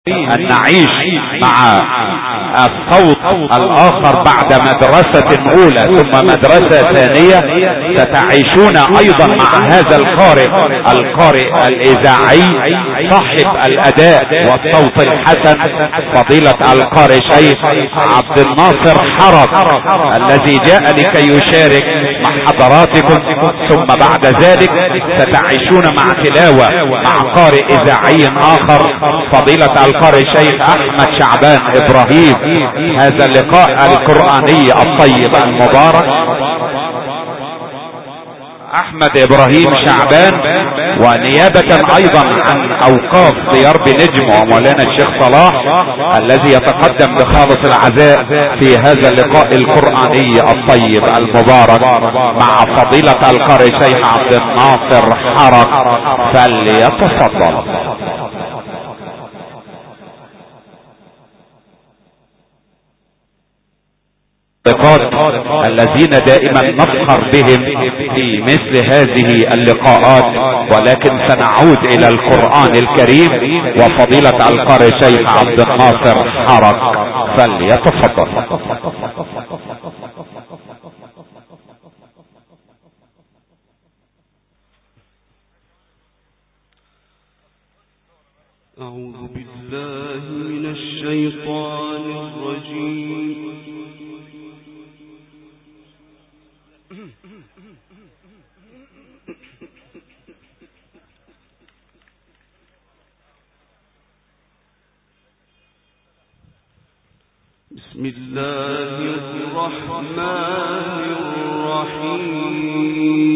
أن نعيش مع الصوت الآخر بعد مدرسة أولى ثم مدرسة ثانية. ستعيشون أيضا مع هذا القارئ الإذاعي صاحب الأداء والصوت الحسن، فضيلة القارئ شيخ عبد الناصر حرق، الذي جاء لكي يشارك مع حضراتكم. ثم بعد ذلك ستعيشون مع تلاوة مع قارئ إذاعي آخر، فضيلة القارئ شيخ أحمد شعبان إبراهيم. هذا اللقاء القرآني الطيب المبارك أحمد إبراهيم شعبان، ونيابة أيضا عن أوقاف ديار بنجم ومولانا الشيخ صلاح الذي يتقدم بخالص العزاء في هذا اللقاء القرآني الطيب المبارك مع فضيلة القارئ شيخ عبد الناصر حرق، فليتفضل. الذين دائما نفخر بهم في مثل هذه اللقاءات، ولكن سنعود الى القرآن الكريم وفضيلة القارئ شيخ عبد الناصر حرق، فليتفضل. أعوذ بالله من الشيطان الرجيم. بسم الله الرحمن الرحيم.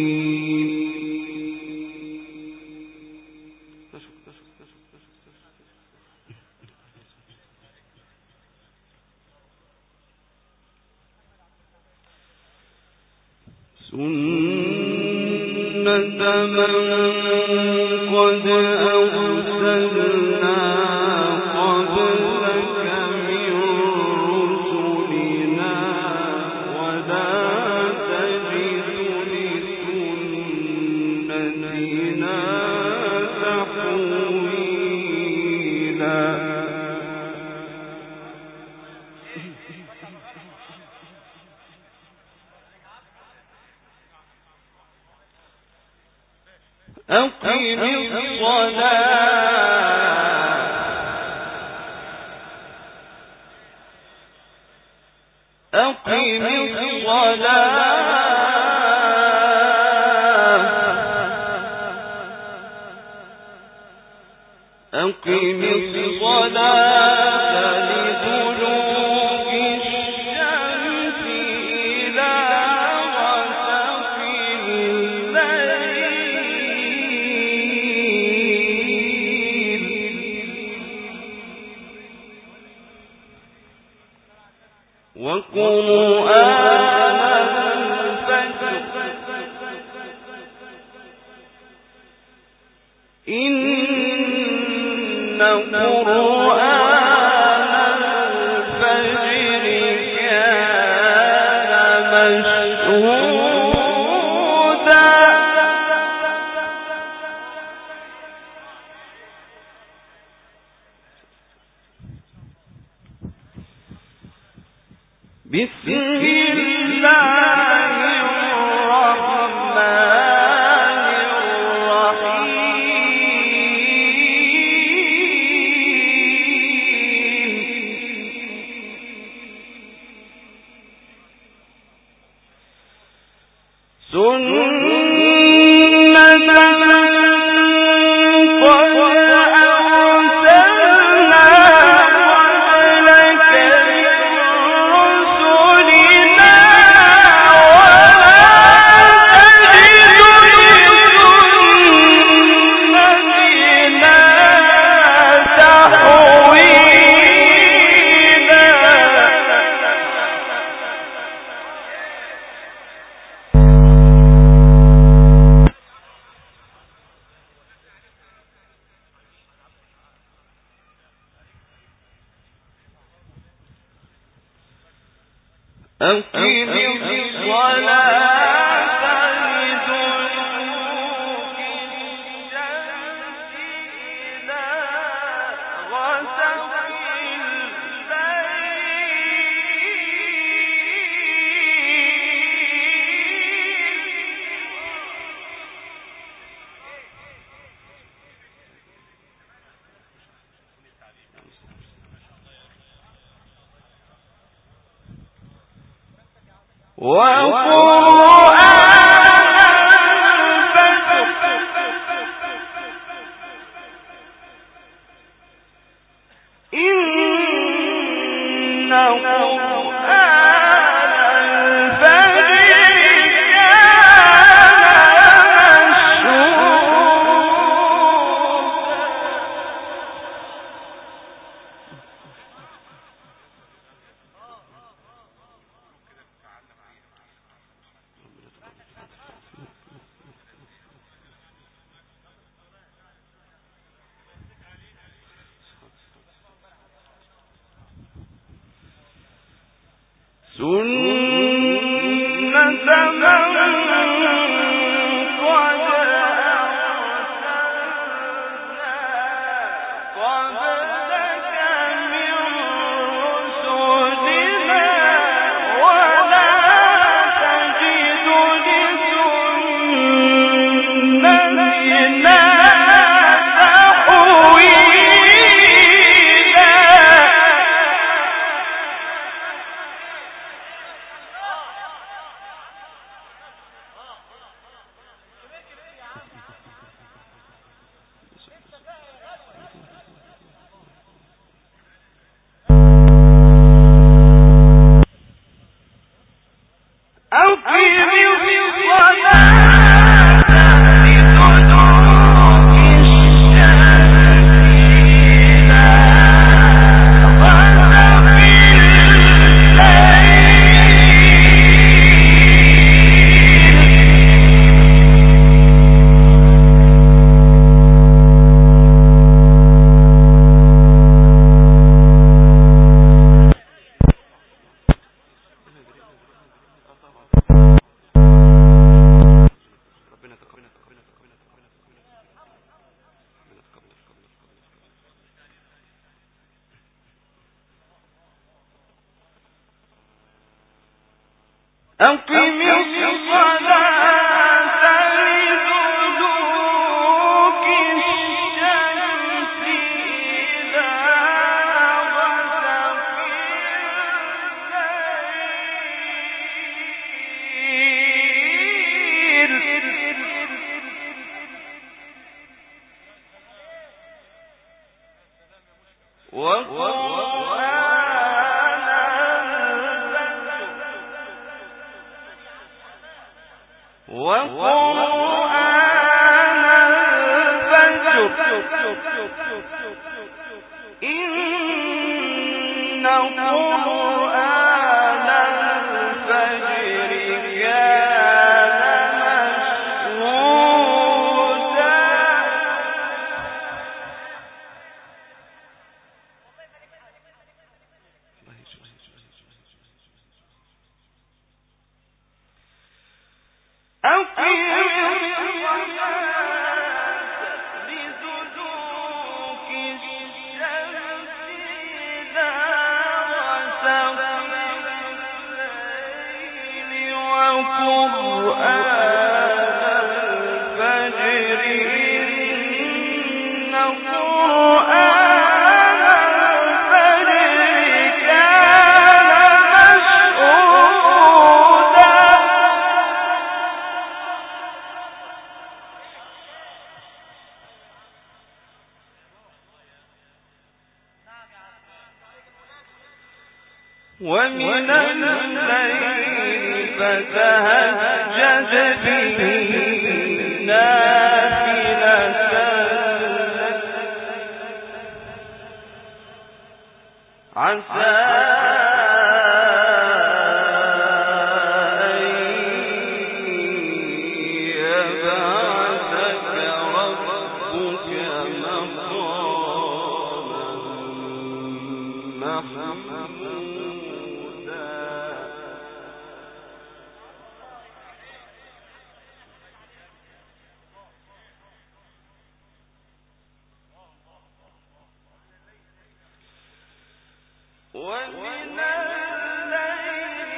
سنة من قد أرسلنا قبلك من رسلنا ولا تجد لسنتنا تحويلا. أقم الصلاة أقم الصلاة أقم الصلاة لدلوك الشمس إلى غسق الليل وقرآن الفجر إن قرآن الفجر كان مشهودا. بسم الله الرحمن الرحيم. سنة قد أرسلنا قبلك أقم الصلاة لدلوك الشمس إلى ومن الليل فتهجد به نافلة عسى ومن الليل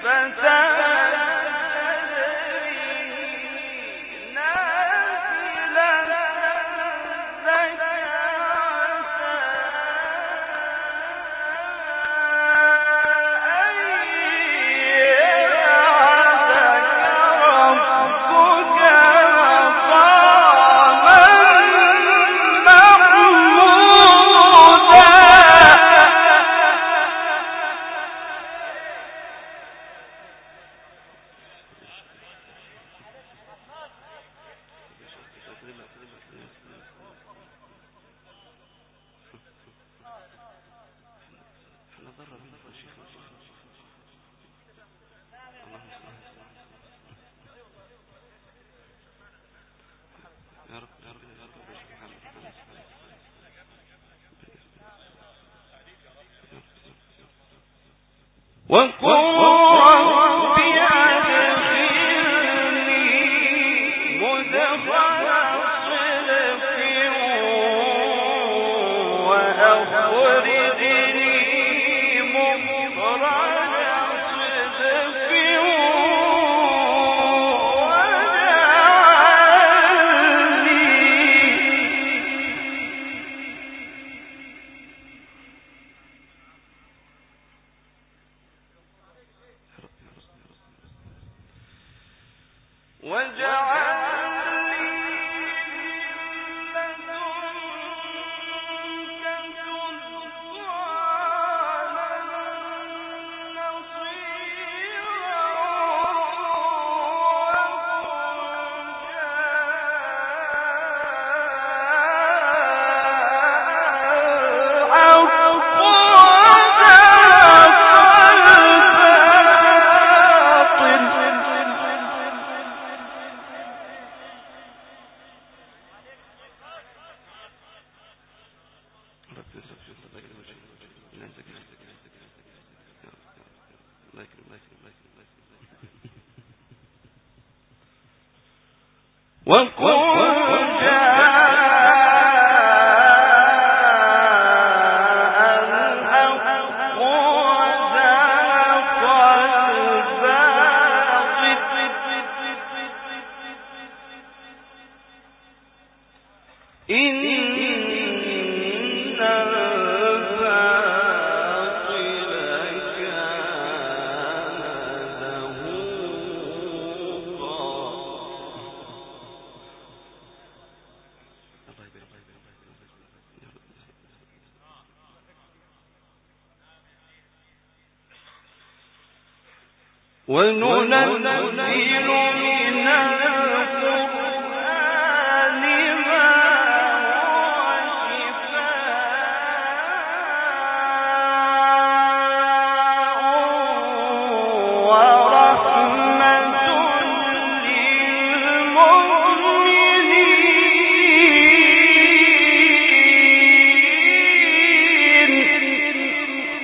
فتهجد به نافلة لك عسى أن وننزل من القرآن ما هو شفاء ورحمة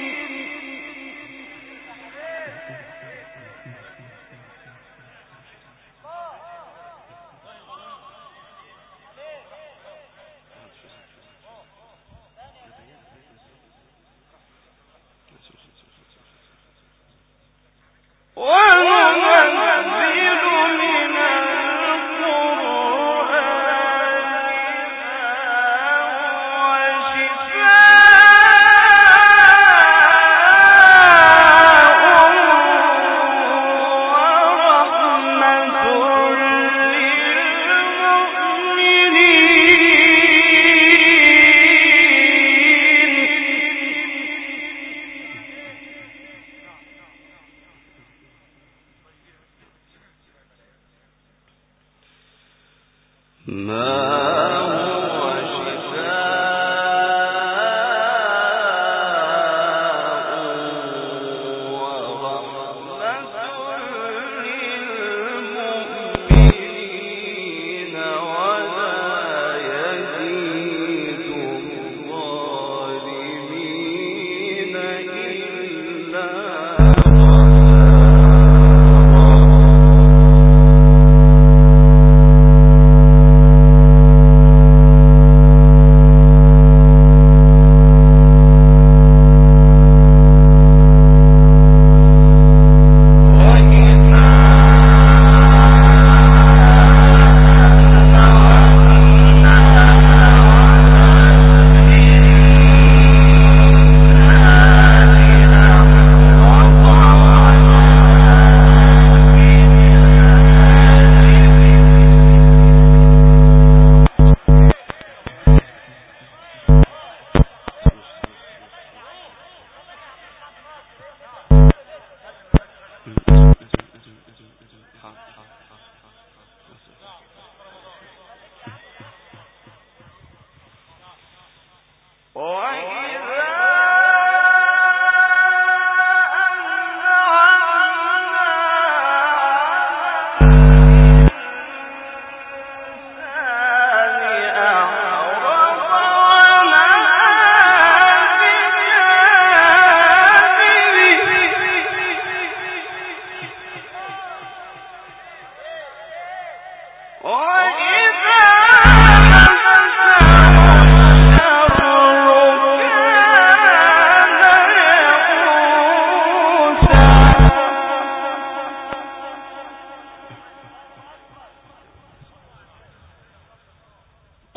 للمؤمنين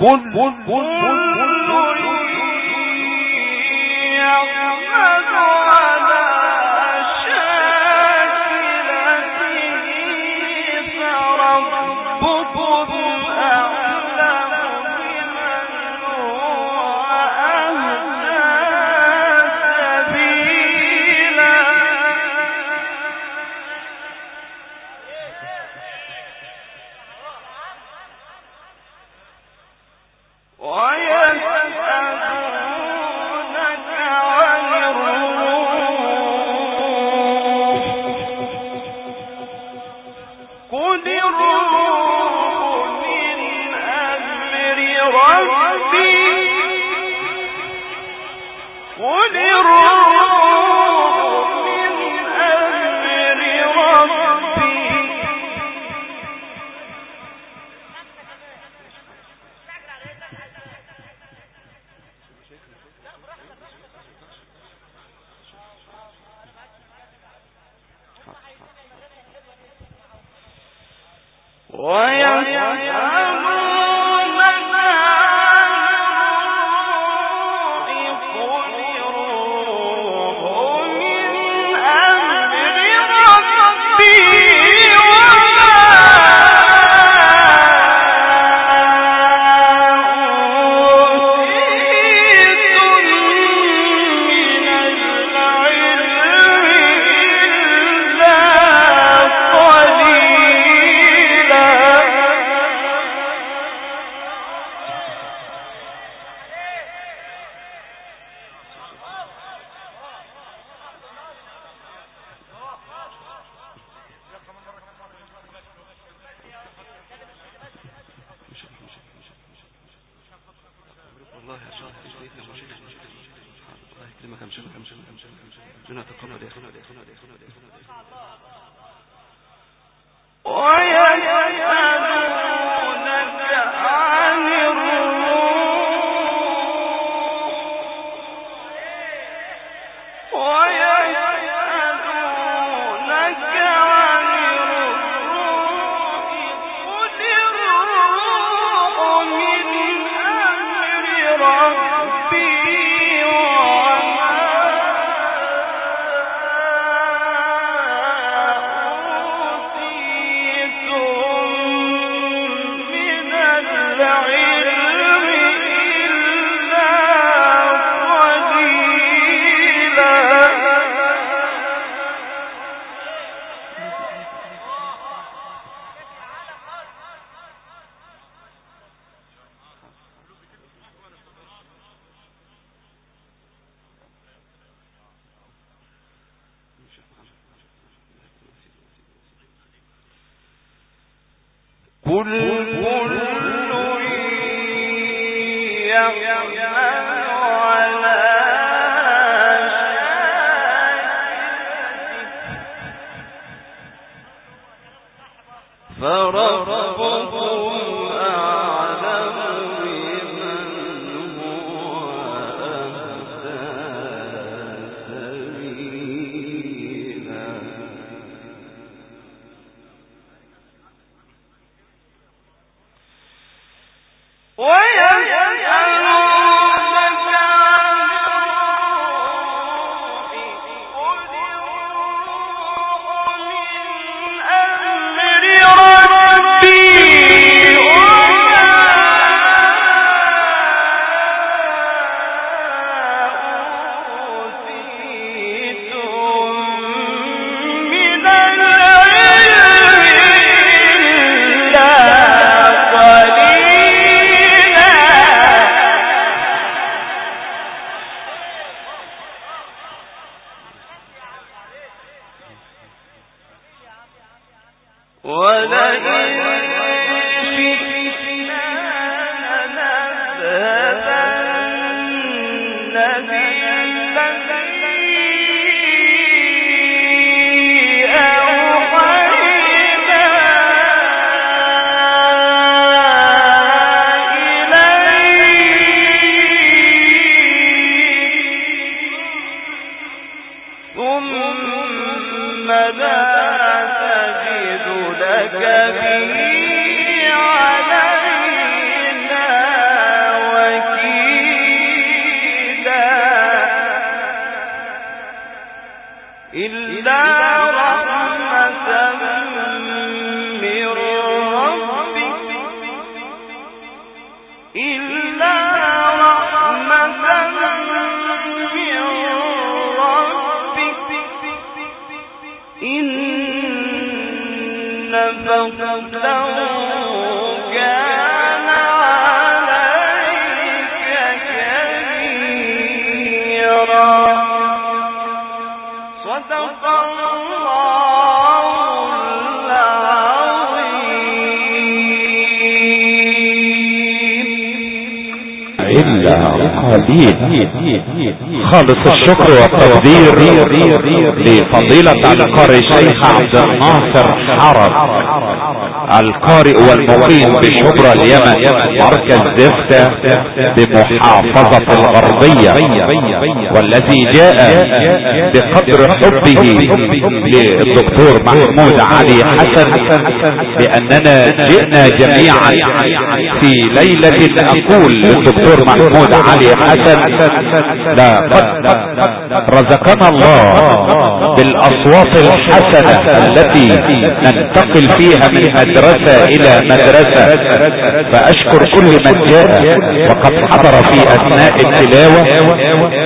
لك به علينا إلا رحمة من ربك إلا رحمة من ربك إن فضله كان عليك كبيرا. صدق الله العظيم. إلا قليل. خالص الشكر والتقدير لفضيلة القارئ الشيخ عبد الناصر حرب القارئ والمقيم بشبرا اليمن مركز زفتة بمحافظة الغربية، والذي جاء بقدر حبه للدكتور محمود علي حسن بأننا جئنا جميعا في ليلة أقول للدكتور محمود علي حسن لقد رزقنا الله بالأصوات الحسنة التي ننتقل فيها من مدرسة إلى مدرسة، فأشكر كل من جاء وقد حضر في أثناء التلاوة.